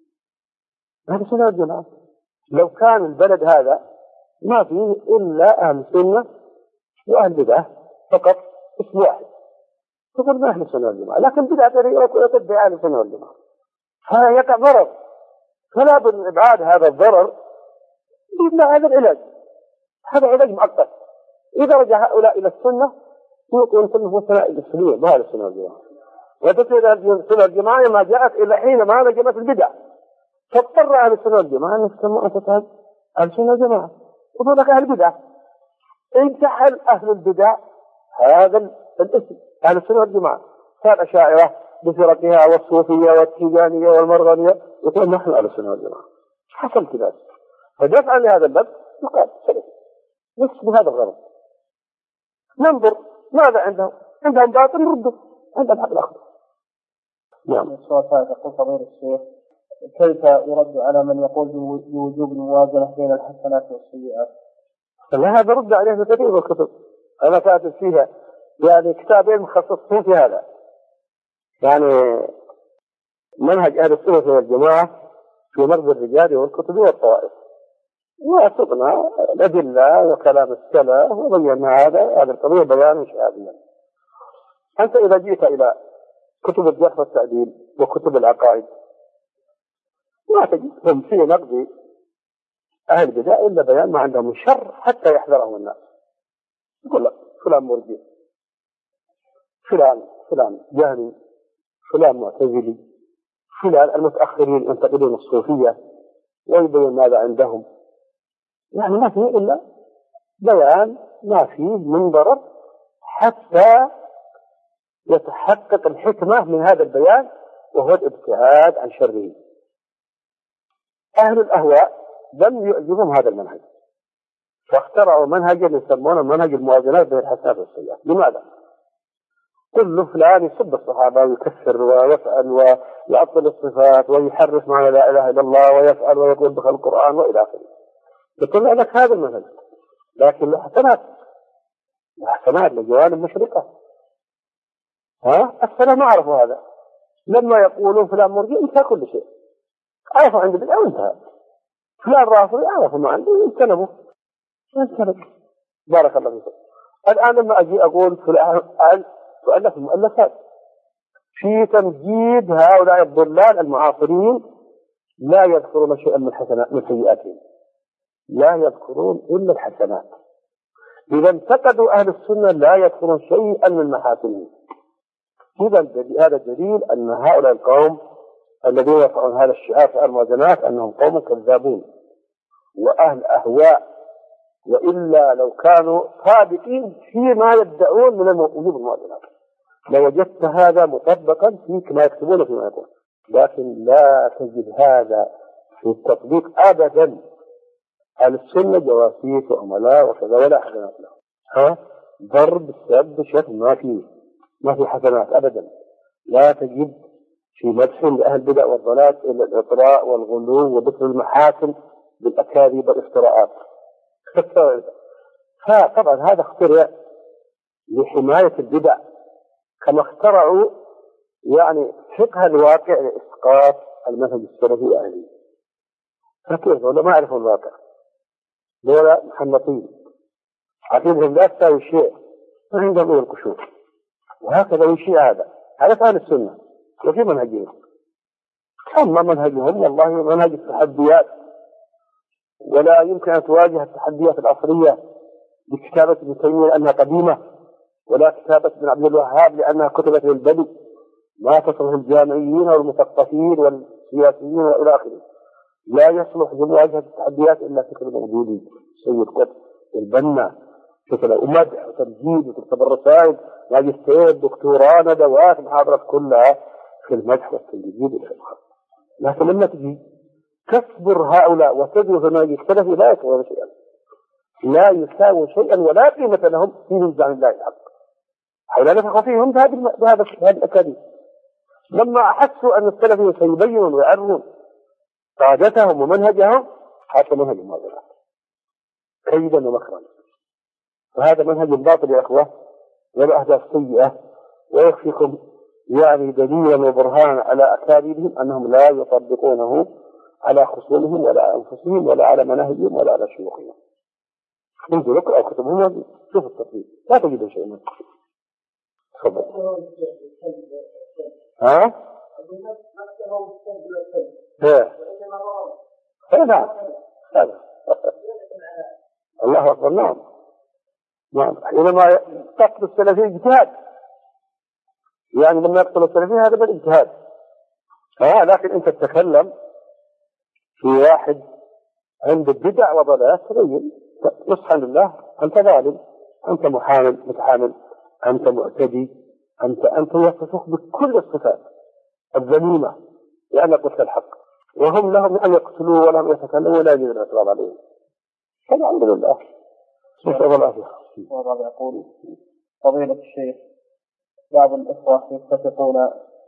اهل السنه والجماعه. لو كان البلد هذا ما فيه الا اهل السنه واهل بدعه فقط اسم واحد تقول ما اهل السنه والجماعه، لكن بدعه تدعي اهل السنه والجماعه، فيقع ضرر. فلا بد من ابعاد هذا الضرر بإذن هذا العلاج. هذا علاج مؤقت. إذا رجع هؤلاء إلى السنة يكون كله ثنائي المسلمين بهذا السنة والجماعة. وتسير السنة والجماعة ما جاءت إلا حينما نجمت البدع، فاضطر أهل السنة والجماعة أن يسموا أنفسهم أهل السنة والجماعة، وهناك أهل البدع. انتحل أهل البدع هذا الاسم أهل السنة والجماعة، صار أشاعرة بفرقها والصوفية والتيجانية والمرغنية يقول نحن أهل السنة والجماعة. حصل كذا، فدفعا لهذا الباب يقال سلفي نفس بهذا الغرض. ننظر ماذا عندهم باطل نرده، عندهم حق الأخذ. نعم. السؤال الثالث يقول فضيلة الشيخ كيف يرد على من يقول بوجوب الموازنة بين الحسنات والسيئات؟ هذا رد عليه بكثير من الكتب أنا كاتب فيها، يعني كتابين مخصصين في هذا، يعني منهج أهل السنة والجماعة في نقد الرجال والكتب والطوائف، وأسقنا الأدلة وكلام السلف وبينا هذه القضية بيانا شهاديا. أنت إذا جئت إلى كتب الجرح والتعديل وكتب العقائد ما تجدهم في نقد أهل البدع إلا بيان ما عندهم شر حتى يحذرهم الناس. يقول لك فلان مرجئ، فلان جهمي، فلان معتزلي، فلان المتأخرين ينتقدون الصوفية ويبين ماذا عندهم. يعني ما فيه إلا بيان ما فيه من ضرر حتى يتحقق الحكمة من هذا البيان، وهو الابتعاد عن شره. أهل الأهواء لم يعجبهم هذا المنهج، فاخترعوا منهجا يسمونه منهج الموازنات بين الحسنات والسيئات. لماذا؟ كل فلان يسب الصحابة ويكفر ويفعل ويعطل الصفات ويحرف معنى لا إله إلا الله ويفعل ويقول بخلق القرآن وإلى آخره. يقول لك هذا المنهج، لكن الحسنات لجوانب مشرقة. السنة ما عرفوا هذا، لما يقولون فلان مرجئ انتهى كل شيء، عرفوا عند بدعة وانتهى. فلان رافضي عرفوا ما عنده انتنبوا. بارك الله فيكم. الآن لما أجي أقول فلان تؤلف المؤلفات في تمجيد هؤلاء الضلال المعاصرين لا يذكرون شيئا من حسنات من سيئاتهم، لا يذكرون إلا الحسنات. إذا انتقدوا أهل السنة لا يذكرون شيئا من محاسنهم. إذا هذا دليل أن هؤلاء القوم الذين يرفعون هذا الشعار في الموازنات أنهم قوم كذابون وأهل أهواء، وإلا لو كانوا صادقين فيما يدعون من وجوب الموازنات لوجدت هذا مطبقا في كما يكتبون فيما يقول، لكن لا تجد هذا في التطبيق أبدا. أهل السنة جواسيس وعملاء وكذا ولا حسنات لهم. ضرب السب شتم ما في حسنات أبدا. لا تجد في مدح لأهل البدع والضلال إلا الإطراء والغلو وذكر المحاسن بالأكاذيب والافتراءات. فطبعا هذا اخترع لحماية البدع، كما اخترعوا يعني فقه الواقع لإسقاط المنهج السلفي أهلي. فكيف ولا ما يعرفون الواقع؟ دولة محنطين عقيدهم لا تساوي شيء، ما عندهم إلا القشور، وهكذا يشيء هذا فعل السنة وفي منهجهم. أما منهجهم والله منهج التحديات، ولا يمكن أن تواجه التحديات العصرية بكتابة ابن تيمية لأنها قديمة، ولا كتابة ابن عبد الوهاب لأنها كتبت للبدو، ما تصلح الجامعيين والمثقفين والسياسيين وإلى آخره. لا يصلح لمواجهة التحديات إلا فكر موجودي سيد قطب البنا، فكرة ومدح وتمجيد وتكتب الرسائل ماجستير دكتوراه ندوات محاضرات كلها في المدح والتمجيد والخلق. لكن لما تجي تصبر هؤلاء وتدرس المنهج السلفي لا يساوي شيئا، لا يساوي شيئا ولا قيمة لهم في ميزان الله الحق. هؤلاء نفخوا فيهم بهذا الأكاذيب. لما أحسوا أن السلفيين سيبينون ويعرون قادتهم ومنهجهم حتى منهج المعضلات كيدا ومكرا. وهذا منهج باطل يا أخوة والأهداف سيئة، ويكفيكم يعني دليلا وبرهانا على أكاذيبهم أنهم لا يطبقونه على خصومهم ولا أنفسهم ولا على مناهجهم ولا على شيوخهم. انظروا لكم أو كتبهم شوف التطبيق لا تجدوا شيء من التطبيق. تفضل. نعم هذا الله أكبر. نعم حينما تقتل السلفي اجتهاد، يعني لما يقتل السلفي هذا بالاجتهاد. لكن أنت تتكلم في واحد عند البدع وضلالات تبين نصحا لله أنت ظالم، أنت متحامل، أنت معتدي، أنت يصفك بكل الصفات الذميمة لأنك قلت الحق، وهم لهم أن يقتلوا ولم يتكلموا ولا يجوز الاعتراض عليهم. فالحمد لله. نسأل الله العافية. والله يقول فضيلة الشيخ بعض الإخوة يتفقون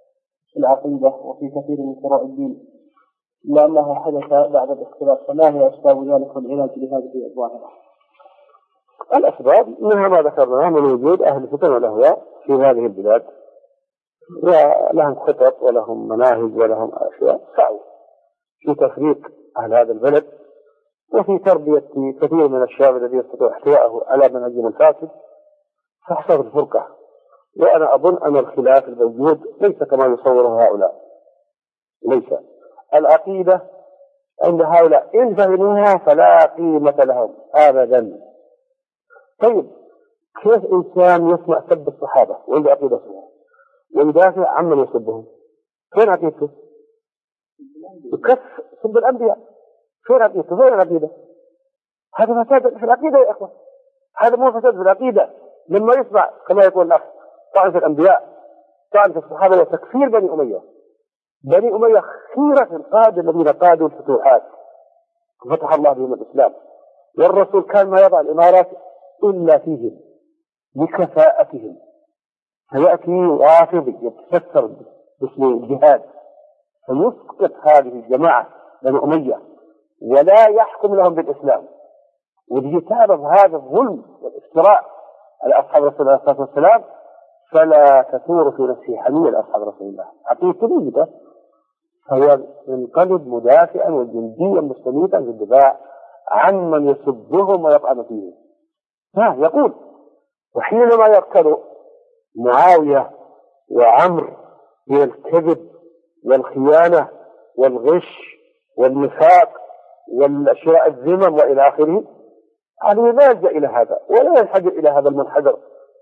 في العقيدة وفي كثير من فروع الدين، إلا أنه حدث بعد الاختلاف، فما هي أسباب ذلك والعلاج لهذه الظاهرة؟ الأسباب منها ما ذكرناه من وجود أهل الفتن والأهواء في هذه البلاد، ولهم خطط ولهم مناهج ولهم أشياء سعوا في تفريق أهل هذا البلد وفي تربية كثير من الشباب الذي يستطيع احتوائه على منهجهم الفاسد، فحصلت الفرقة. وأنا أظن أن الخلاف الموجود ليس كما يصوره هؤلاء، ليس العقيدة عند هؤلاء إن فهموها فلا قيمة لهم أبدا. طيب كيف إنسان يسمع سب الصحابة وعنده عقيدة صحيحة ويدافع عمن يسبهم؟ فين عقيدته؟ يكف سب الأنبياء، فين عقيدته؟ فين العقيدة؟ هذا فساد في العقيدة يا إخوة، هذا مو فساد في العقيدة. لما يسمع كما يقول الأخ طعن في الأنبياء، طعن في الصحابة وتكفير بني أمية. بني أمية خيرة القادة الذين قادوا الفتوحات فتح الله بهم الإسلام، والرسول كان ما يضع الإمارات إلا فيهم لكفاءتهم. فيأتي رافضي يتفسر باسم الجهاد فيسقط هذه الجماعة بني أمية ولا يحكم لهم بالإسلام، وبسبب هذا الظلم والافتراء على أصحاب رسول الله صلى الله عليه وسلم فلا تثور في نفسه حمية لأصحاب رسول الله عقيدة ميتة، فهو ينقلب مدافعا وجنديا مستميتا في الدفاع عن من يسبهم ويطعن فيهم. يقول وحينما يقتل معاوية وعمر من الكذب والخيانة والغش والنفاق والأشياء الذمم وإلى آخره، عليه لا يلجأ إلى هذا ولا ينحدر إلى هذا المنحدر.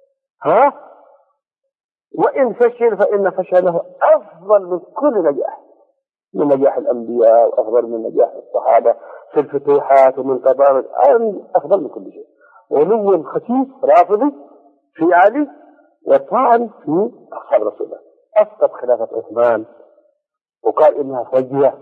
وإن فشل فإن فشله أفضل من كل نجاح، من نجاح الأنبياء وأفضل من نجاح الصحابة في الفتوحات ومن قضاء، أفضل من كل شيء. ولو خسيس رافضي في علي وطعن في أصحاب رسول الله، أسقط خلافة عثمان وقال إنها فجوة،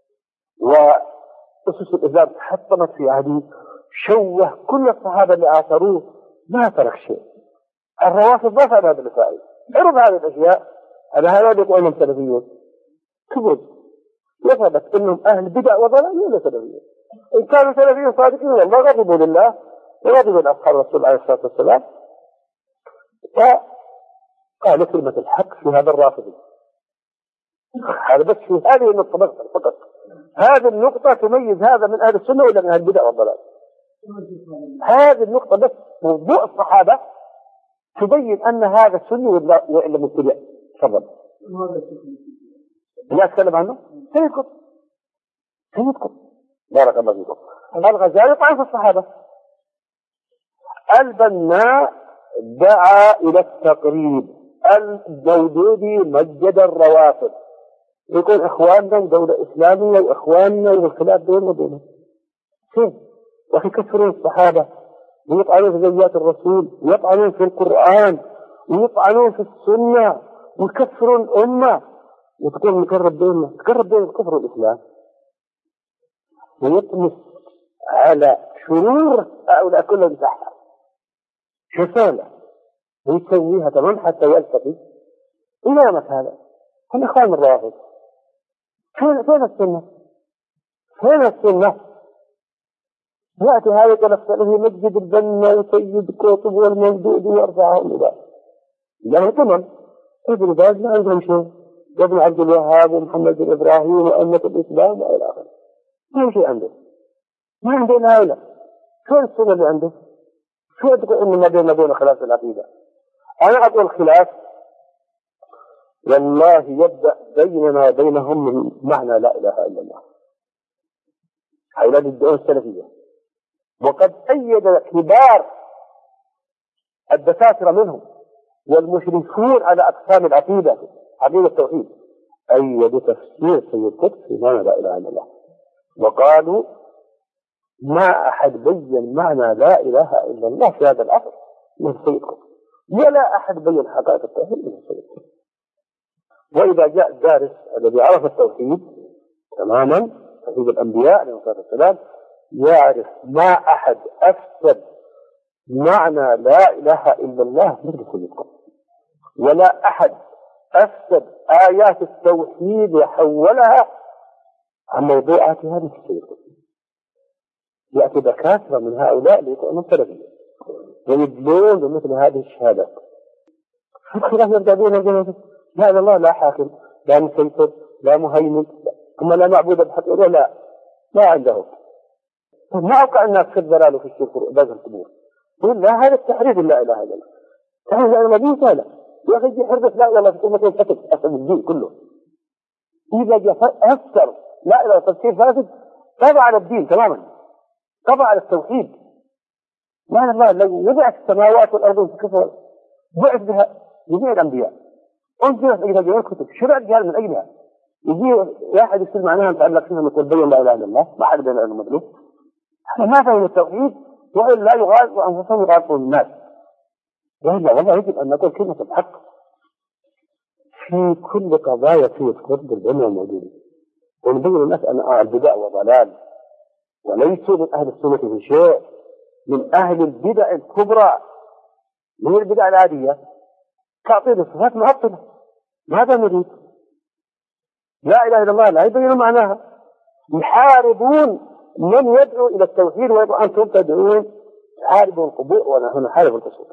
وأسس الإسلام تحطمت في عهده، شوه كل الصحابة اللي آثروه ما ترك شيء. الروافض ما فعل هذا الفاعل، عرض هذه الأشياء على هؤلاء يقولون انهم سلفيون، كذب. وثبت انهم اهل بدع وضلال ولا سلفيون. ان كانوا سلفيين صادقين والله غضبوا لله وغضبوا لاصحاب الرسول عليه الصلاه والسلام، وقالوا كلمه الحق في هذا الرافضي. هذا بس في هذه النقطه فقط، هذه النقطه تميز هذا من اهل السنه ولا من اهل البدع والضلال. هذه النقطه بس موضوع الصحابه تبين ان هذا سني ولا مبتدع. تفضل. لا أتكلم عنه سيدكم بارك الله فيكم. الغزالي طعن في الصحابة. البناء دعا إلى التقريب. المودودي مجد الروافض، يقول إخواننا دولة إسلامية وإخواننا والخلاف دول ودولة كيف؟ وفي كثرون الصحابة ويطعنون في زوجات الرسول ويطعنون في القرآن ويطعنون في السنة ويكثرون الأمة، وتكون تقرب بين الكفر والإسلام، ويطمس على شرور هؤلاء كلهم تحت شسالة ويسويها تمام حتى يلتقي. إلى متى هذا؟ هم إخوان الروافض. فين السنة؟ فين السنة؟ يأتي هذا يتلفظه مسجد البنا وسيد قطب والموجود ويرفعهم إلى له تمام. ابن باز ما عندهم شيء، وابن عبد الوهاب ومحمد بن إبراهيم وأمة الإسلام وإلى آخره، ما شيء عنده، ما عنده إلا هؤلاء. شو السنة اللي عنده؟ شو تقول إن ما بين خلاف العقيدة؟ أنا أقول خلاف والله يبدأ بيننا وبينهم من معنى لا إله إلا الله. هؤلاء يدعون السلفية، وقد أيد كبار الدكاترة منهم والمشرفون على أقسام العقيدة، عقيدة التوحيد، أيدوا تفسير سيد قطب في معنى لا إله إلا الله، وقالوا ما أحد بين معنى لا إله إلا الله في هذا العصر من سيد قطب، ولا أحد بين حقائق التوحيد من سيد قطب. وإذا جاء الدارس الذي عرف التوحيد تماما، توحيد الأنبياء عليهم الصلاة والسلام، يعرف ما أحد أفسد معنى لا إله إلا الله مثل سيد قطب، ولا أحد أفسد آيات التوحيد وحولها عن موضوعاتها نفسها. يأتي دكاترة من هؤلاء ليكونوا سلفيين ويدلون بمثل هذه الشهادات. الخلاف يرتدون لا الله لا حاكم لا مسيطر لا مهيمن ثم لا معبود بحق لا عندهم. ما أوقع الناس في الضلال وفي الشرك وبذل القبور. يقول لا هذا التحريف لا إله إلا الله. تحريف لا إله إلا الله لا. يا أخي حرف لا إله إلا الله في أمة الفتح أسد الدين كله. إذا جاء أفسر لا إله تفسير فاسد قضى على الدين تماما. قضى على التوحيد. لا الله لو وضعت السماوات والأرض في كفر بعث بها جميع الأنبياء. أنزلت إلى جميع الكتب شرع الجهال من أجلها. يجي واحد يصير معناها متعلق فيها مثل بين لا إله إلا الله ما حد بين العلم مدلوب. ما فهم التوحيد وإلا يغالط وأنفسهم يغالطون الناس. وإلا والله يجب أن نقول كلمة الحق في كل قضايا في كتب العلم الموجودة ونبين الناس أن البدع وضلال وليسوا من أهل السنة في شيء من أهل البدع الكبرى من البدع العادية تعطيل الصفات معطلة. ماذا نريد؟ لا إله إلا الله لا يبين معناها. يحاربون من يدعو إلى التوحيد وأنتم تدعون تحاربوا القبور ونحن نحارب القصور.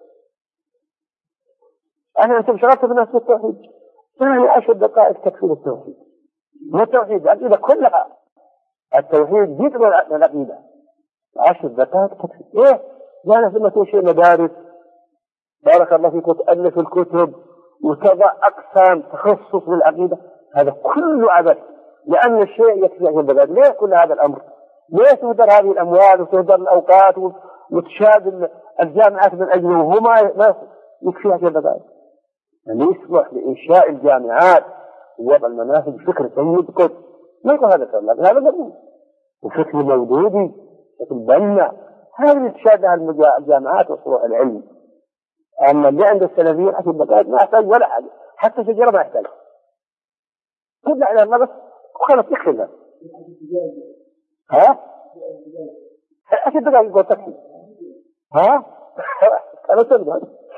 أنتم شغلتوا بالناس بالتوحيد يعني 10 دقائق تكفي التوحيد. ما التوحيد العقيدة كلها التوحيد يدعو العقيدة 10 دقائق تكفي. إيه لا ثم توشي مدارس بارك الله فيك وتألف الكتب وتضع أقسام تخصص للعقيدة. هذا كله عبث لأن الشيء يكفي عن البلاد. ليه كل هذا الأمر؟ ليه تهدر هذه الأموال وتهدر الأوقات وتشاد الجامعات من أجله وهو ما يكفي عن البلاد؟ يعني يصلح لإنشاء الجامعات ووضع المناهج فكر سيد قد ما يكون هذا الكلام هذا قبل وفكر مولودي فكر بنا هذه تشادها الجامعات وصروح العلم. أما اللي عند السلفيين حسب البلاد ما يحتاج ولا حاجة حتى شجرة ما يحتاج تبدأ على الله بس وخلص يكفي. ها؟ أكيد بقى يقول تكفي. ها؟ أنا تبدأ.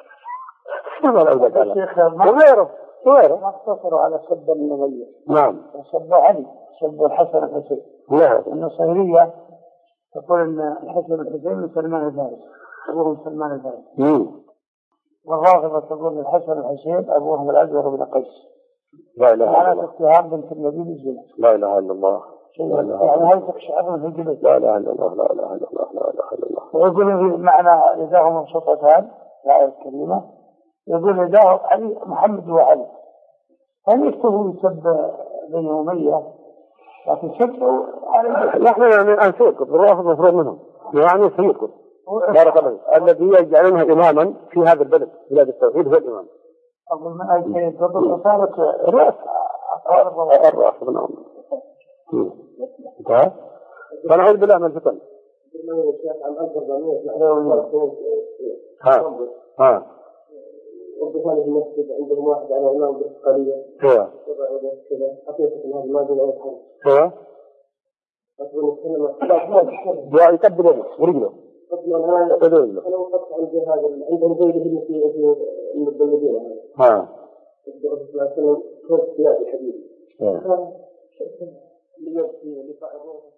وغيره ما اقتصروا على سب النبي. نعم. سبوا علي سبوا الحسن الحسين. نعم. النصيرية تقول أن الحسن الحسين من سلمان الفارسي أبوهم سلمان الفارسي. والرافضة تقول الحسن الحسين أبوهم الأزهر بن قيس. لا إله إلا الله. اتهام بنت النبي بالزنا. لا إله إلا الله. يعني هل تكشعر في الجلد؟ لا إله إلا الله لا إله إلا الله لا إله إلا الله. ويقول معنى يداه مبسوطتان الآية الكريمة يقول يداه علي محمد وعلي. هل يكتبوا يسب بني أمية لكن سبوا على نحن يعني أنسيكم الرافض مفروض منهم يعني سيدكم بارك الله الذي يجعلونها إماما في هذا البلد بلاد التوحيد هو الإمام. أقول من أي شيء تضر صارت الرافض نعم. فنعوذ بالله من الفتن. ها وبخارج المسجد عندهم واحد على إمام بالقرية. هو. كذا حقيقة هذا ما بين أي حرف. هو. أقول الكلمة. دعاء يقبل يده ورجله. قبل هذا. تدعو أنا وقفت عند هذا عندهم غيره في المدينة. ها. لكن كنت لا بحديث. ها. اللي يبكي اللي